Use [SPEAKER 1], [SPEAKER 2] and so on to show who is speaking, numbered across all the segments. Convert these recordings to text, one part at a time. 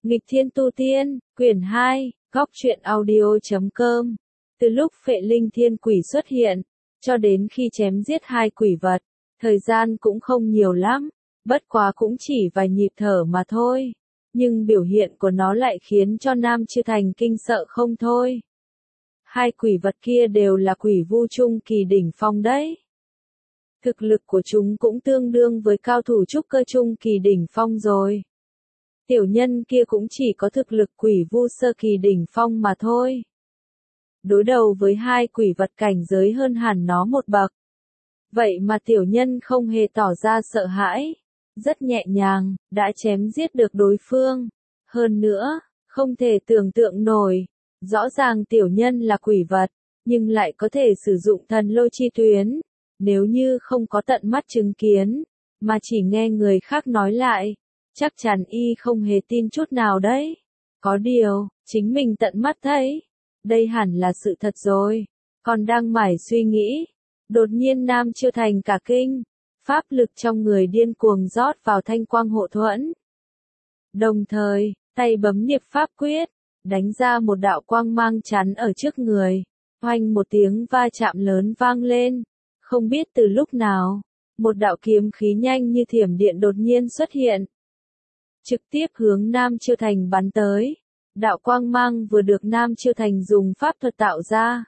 [SPEAKER 1] Nghịch thiên tu tiên, quyển 2, góc truyện audio.com. Từ lúc Phệ Linh Thiên Quỷ xuất hiện, cho đến khi chém giết hai quỷ vật, thời gian cũng không nhiều lắm, bất quá cũng chỉ vài nhịp thở mà thôi. Nhưng biểu hiện của nó lại khiến cho Nam Chư Thành kinh sợ không thôi. Hai quỷ vật kia đều là quỷ vu trung kỳ đỉnh phong đấy. Thực lực của chúng cũng tương đương với cao thủ trúc cơ trung kỳ đỉnh phong rồi. Tiểu nhân kia cũng chỉ có thực lực quỷ vu sơ kỳ đỉnh phong mà thôi. Đối đầu với hai quỷ vật cảnh giới hơn hẳn nó một bậc. Vậy mà tiểu nhân không hề tỏ ra sợ hãi. Rất nhẹ nhàng, đã chém giết được đối phương. Hơn nữa, không thể tưởng tượng nổi. Rõ ràng tiểu nhân là quỷ vật, nhưng lại có thể sử dụng thần lôi chi tuyến. Nếu như không có tận mắt chứng kiến, mà chỉ nghe người khác nói lại, chắc chắn y không hề tin chút nào đấy. Có điều, chính mình tận mắt thấy, đây hẳn là sự thật rồi. Còn đang mải suy nghĩ, đột nhiên Nam Chư Thành cả kinh, pháp lực trong người điên cuồng rót vào thanh quang hộ thuẫn. Đồng thời, tay bấm niệm pháp quyết, đánh ra một đạo quang mang chắn ở trước người. Oanh một tiếng va chạm lớn vang lên. Không biết từ lúc nào, một đạo kiếm khí nhanh như thiểm điện đột nhiên xuất hiện. Trực tiếp hướng Nam Chư Thành bắn tới. Đạo quang mang vừa được Nam Chư Thành dùng pháp thuật tạo ra.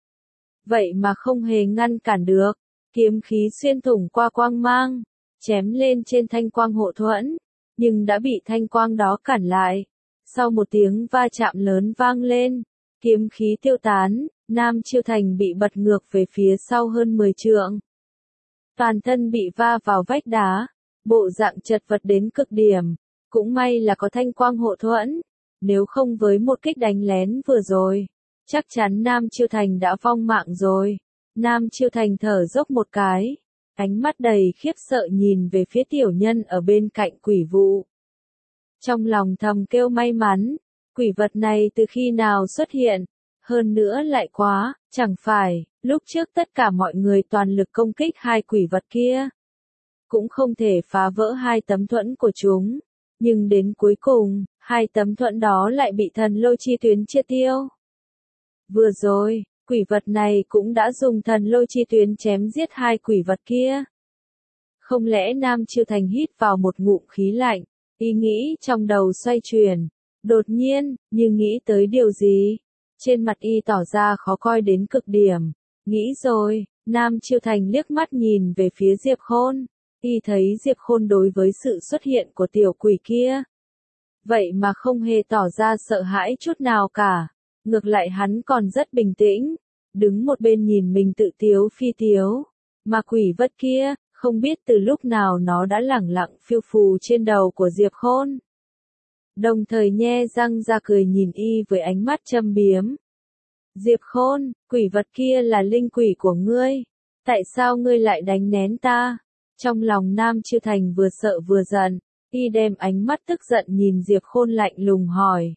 [SPEAKER 1] Vậy mà không hề ngăn cản được. Kiếm khí xuyên thủng qua quang mang, chém lên trên thanh quang hộ thuẫn, nhưng đã bị thanh quang đó cản lại. Sau một tiếng va chạm lớn vang lên, kiếm khí tiêu tán, Nam Chư Thành bị bật ngược về phía sau hơn 10 trượng. Toàn thân bị va vào vách đá, bộ dạng chật vật đến cực điểm. Cũng may là có thanh quang hộ thuẫn, nếu không với một kích đánh lén vừa rồi, chắc chắn Nam Chư Thành đã vong mạng rồi. Nam Chư Thành thở dốc một cái, ánh mắt đầy khiếp sợ nhìn về phía tiểu nhân ở bên cạnh quỷ vụ. Trong lòng thầm kêu may mắn, quỷ vật này từ khi nào xuất hiện, hơn nữa lại quá, chẳng phải, lúc trước tất cả mọi người toàn lực công kích hai quỷ vật kia. Cũng không thể phá vỡ hai tấm thuẫn của chúng, nhưng đến cuối cùng, hai tấm thuẫn đó lại bị thần lôi chi tuyến chia tiêu. Vừa rồi, quỷ vật này cũng đã dùng thần lôi chi tuyến chém giết hai quỷ vật kia. Không lẽ Nam Chư Thành hít vào một ngụm khí lạnh, ý nghĩ trong đầu xoay chuyển, đột nhiên, như nghĩ tới điều gì. Trên mặt y tỏ ra khó coi đến cực điểm. Nghĩ rồi, Nam Chư Thành liếc mắt nhìn về phía Diệp Khôn. Y thấy Diệp Khôn đối với sự xuất hiện của tiểu quỷ kia, vậy mà không hề tỏ ra sợ hãi chút nào cả. Ngược lại hắn còn rất bình tĩnh, đứng một bên nhìn mình tự tiếu phi tiếu. Mà quỷ vật kia, không biết từ lúc nào nó đã lẳng lặng phiêu phù trên đầu của Diệp Khôn. Đồng thời nhe răng ra cười nhìn y với ánh mắt châm biếm. Diệp Khôn, quỷ vật kia là linh quỷ của ngươi. Tại sao ngươi lại đánh nén ta? Trong lòng Nam Chư Thành vừa sợ vừa giận, y đem ánh mắt tức giận nhìn Diệp Khôn lạnh lùng hỏi.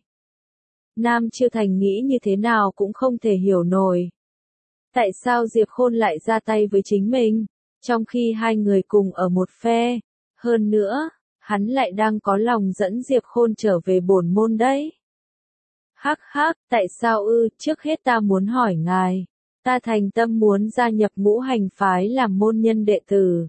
[SPEAKER 1] Nam Chư Thành nghĩ như thế nào cũng không thể hiểu nổi. Tại sao Diệp Khôn lại ra tay với chính mình, trong khi hai người cùng ở một phe? Hơn nữa, hắn lại đang có lòng dẫn Diệp Khôn trở về bổn môn đấy. Hắc hắc, tại sao ư? Trước hết ta muốn hỏi ngài. Ta thành tâm muốn gia nhập Ngũ Hành phái làm môn nhân đệ tử.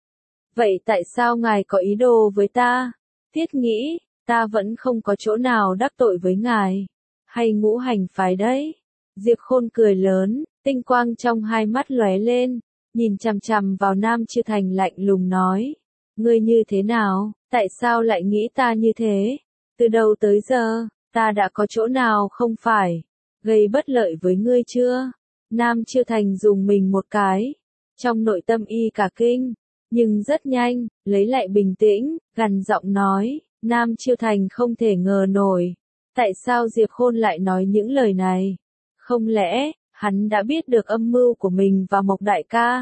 [SPEAKER 1] Vậy tại sao ngài có ý đồ với ta? Thiết nghĩ, ta vẫn không có chỗ nào đắc tội với ngài. Hay Ngũ Hành phái đấy? Diệp Khôn cười lớn, tinh quang trong hai mắt lóe lên, nhìn chằm chằm vào Nam Chư Thành lạnh lùng nói. Ngươi như thế nào? Tại sao lại nghĩ ta như thế? Từ đầu tới giờ, ta đã có chỗ nào không phải gây bất lợi với ngươi chưa? Nam Chư Thành dùng mình một cái, trong nội tâm y cả kinh, nhưng rất nhanh, lấy lại bình tĩnh, gằn giọng nói. Nam Chư Thành không thể ngờ nổi, tại sao Diệp Khôn lại nói những lời này? Không lẽ, hắn đã biết được âm mưu của mình và Mộc đại ca?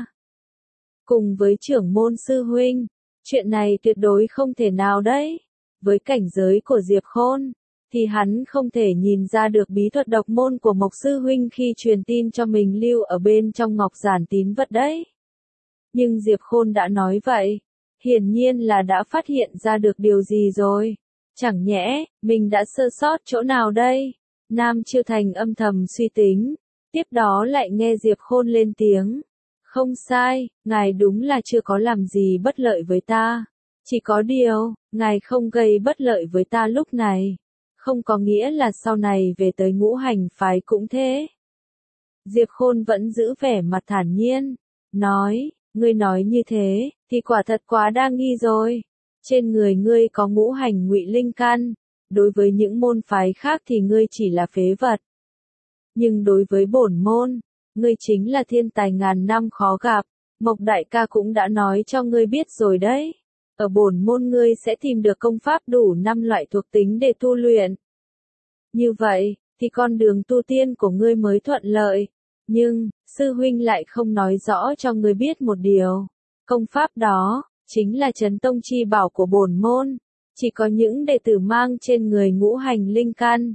[SPEAKER 1] Cùng với trưởng môn sư huynh, chuyện này tuyệt đối không thể nào đấy. Với cảnh giới của Diệp Khôn, thì hắn không thể nhìn ra được bí thuật độc môn của Mộc sư huynh khi truyền tin cho mình lưu ở bên trong ngọc giản tín vật đấy. Nhưng Diệp Khôn đã nói vậy, hiển nhiên là đã phát hiện ra được điều gì rồi. Chẳng nhẽ, mình đã sơ sót chỗ nào đây? Nam Chiêu Thành âm thầm suy tính, tiếp đó lại nghe Diệp Khôn lên tiếng. Không sai, ngài đúng là chưa có làm gì bất lợi với ta. Chỉ có điều, ngài không gây bất lợi với ta lúc này. Không có nghĩa là sau này về tới Ngũ Hành phái cũng thế. Diệp Khôn vẫn giữ vẻ mặt thản nhiên, nói, ngươi nói như thế, thì quả thật quá đa nghi rồi. Trên người ngươi có ngũ hành ngụy linh căn, đối với những môn phái khác thì ngươi chỉ là phế vật. Nhưng đối với bổn môn, ngươi chính là thiên tài ngàn năm khó gặp, Mộc đại ca cũng đã nói cho ngươi biết rồi đấy. Ở bổn môn ngươi sẽ tìm được công pháp đủ 5 loại thuộc tính để tu luyện. Như vậy, thì con đường tu tiên của ngươi mới thuận lợi. Nhưng, sư huynh lại không nói rõ cho ngươi biết một điều. Công pháp đó, chính là Chấn Tông chi bảo của bổn môn. Chỉ có những đệ tử mang trên người ngũ hành linh căn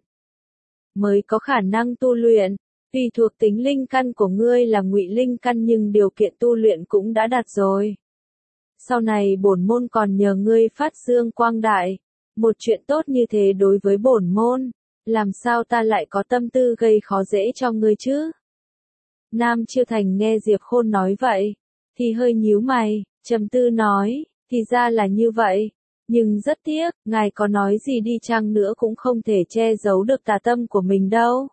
[SPEAKER 1] mới có khả năng tu luyện. Tuy thuộc tính linh căn của ngươi là ngụy linh căn nhưng điều kiện tu luyện cũng đã đạt rồi. Sau này bổn môn còn nhờ ngươi phát dương quang đại. Một chuyện tốt như thế đối với bổn môn, làm sao ta lại có tâm tư gây khó dễ cho ngươi chứ? Nam Chiêu Thành nghe Diệp Khôn nói vậy, thì hơi nhíu mày, trầm tư nói, thì ra là như vậy. Nhưng rất tiếc, ngài có nói gì đi chăng nữa cũng không thể che giấu được tà tâm của mình đâu.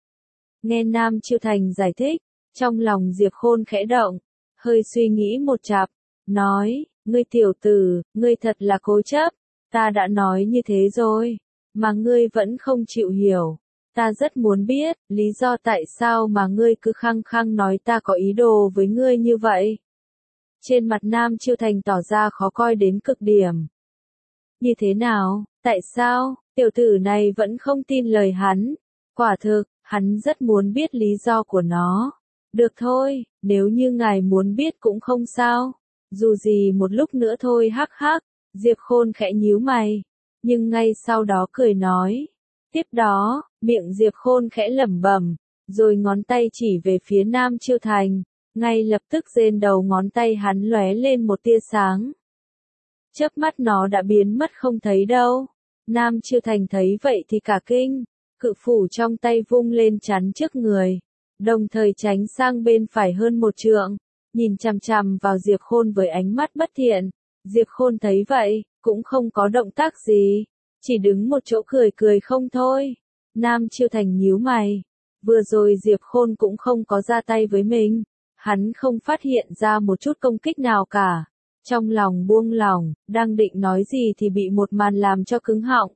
[SPEAKER 1] Nghe Nam Chiêu Thành giải thích, trong lòng Diệp Khôn khẽ động, hơi suy nghĩ một chặp, nói, ngươi tiểu tử, ngươi thật là cố chấp, ta đã nói như thế rồi, mà ngươi vẫn không chịu hiểu. Ta rất muốn biết, lý do tại sao mà ngươi cứ khăng khăng nói ta có ý đồ với ngươi như vậy. Trên mặt Nam Chiêu Thành tỏ ra khó coi đến cực điểm. Như thế nào, tại sao, tiểu tử này vẫn không tin lời hắn? Quả thực, hắn rất muốn biết lý do của nó. Được thôi, nếu như ngài muốn biết cũng không sao. Dù gì một lúc nữa thôi hắc hắc, Diệp Khôn khẽ nhíu mày. Nhưng ngay sau đó cười nói. Tiếp đó, miệng Diệp Khôn khẽ lẩm bẩm, rồi ngón tay chỉ về phía Nam Chiêu Thành. Ngay lập tức trên đầu ngón tay hắn lóe lên một tia sáng. Chớp mắt nó đã biến mất không thấy đâu. Nam Chiêu Thành thấy vậy thì cả kinh, cự phủ trong tay vung lên chắn trước người, đồng thời tránh sang bên phải hơn một trượng, nhìn chằm chằm vào Diệp Khôn với ánh mắt bất thiện. Diệp Khôn thấy vậy, cũng không có động tác gì, chỉ đứng một chỗ cười cười không thôi. Nam Chiêu Thành nhíu mày, vừa rồi Diệp Khôn cũng không có ra tay với mình, hắn không phát hiện ra một chút công kích nào cả. Trong lòng buông lỏng, đang định nói gì thì bị một màn làm cho cứng họng.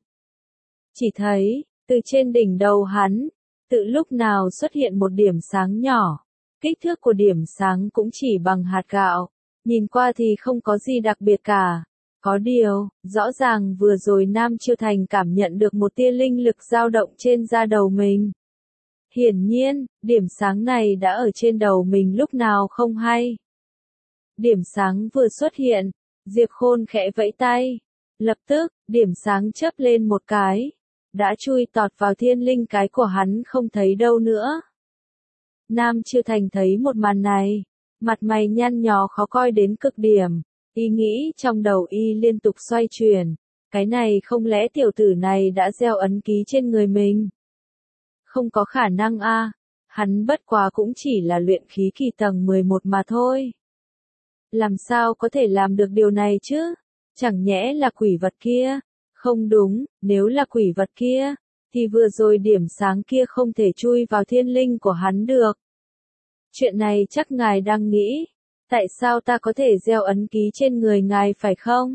[SPEAKER 1] Chỉ thấy, từ trên đỉnh đầu hắn, tự lúc nào xuất hiện một điểm sáng nhỏ. Kích thước của điểm sáng cũng chỉ bằng hạt gạo, nhìn qua thì không có gì đặc biệt cả. Có điều, rõ ràng vừa rồi Nam Chiêu Thành cảm nhận được một tia linh lực dao động trên da đầu mình. Hiển nhiên, điểm sáng này đã ở trên đầu mình lúc nào không hay. Điểm sáng vừa xuất hiện, Diệp Khôn khẽ vẫy tay. Lập tức, điểm sáng chớp lên một cái, đã chui tọt vào thiên linh cái của hắn không thấy đâu nữa. Nam Chiêu Thành thấy một màn này, mặt mày nhăn nhó khó coi đến cực điểm, ý nghĩ trong đầu y liên tục xoay chuyển, cái này không lẽ tiểu tử này đã gieo ấn ký trên người mình? Không có khả năng a, hắn bất quá cũng chỉ là luyện khí kỳ tầng 11 mà thôi. Làm sao có thể làm được điều này chứ? Chẳng nhẽ là quỷ vật kia? Không đúng, nếu là quỷ vật kia, thì vừa rồi điểm sáng kia không thể chui vào thiên linh của hắn được. Chuyện này chắc ngài đang nghĩ, tại sao ta có thể gieo ấn ký trên người ngài phải không?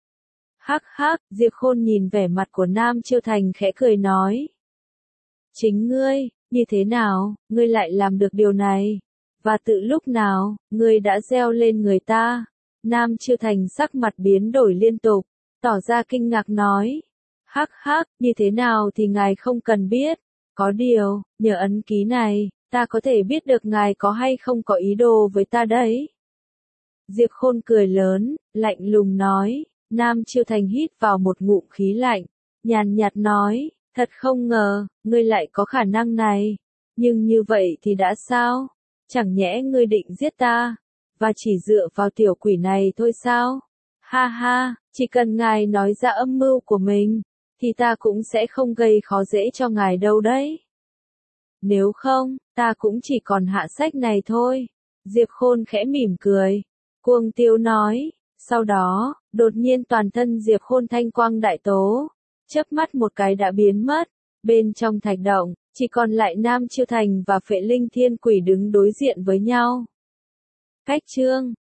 [SPEAKER 1] Hắc hắc, Diệp Khôn nhìn vẻ mặt của Nam Chiêu Thành khẽ cười nói. Chính ngươi, như thế nào, ngươi lại làm được điều này? Và tự lúc nào, ngươi đã gieo lên người ta? Nam Chiêu Thành sắc mặt biến đổi liên tục, tỏ ra kinh ngạc nói. Hắc hắc, như thế nào thì ngài không cần biết. Có điều, nhờ ấn ký này, ta có thể biết được ngài có hay không có ý đồ với ta đấy. Diệp Khôn cười lớn, lạnh lùng nói. Nam Chiêu Thành hít vào một ngụm khí lạnh, nhàn nhạt nói, thật không ngờ, ngươi lại có khả năng này. Nhưng như vậy thì đã sao? Chẳng nhẽ ngươi định giết ta, và chỉ dựa vào tiểu quỷ này thôi sao? Ha ha, chỉ cần ngài nói ra âm mưu của mình, thì ta cũng sẽ không gây khó dễ cho ngài đâu đấy. Nếu không, ta cũng chỉ còn hạ sách này thôi. Diệp Khôn khẽ mỉm cười. Cuồng Tiêu nói. Sau đó, đột nhiên toàn thân Diệp Khôn thanh quang đại tố. Chớp mắt một cái đã biến mất. Bên trong thạch động, chỉ còn lại Nam Chiêu Thành và Phệ Linh Thiên Quỷ đứng đối diện với nhau. Cách chương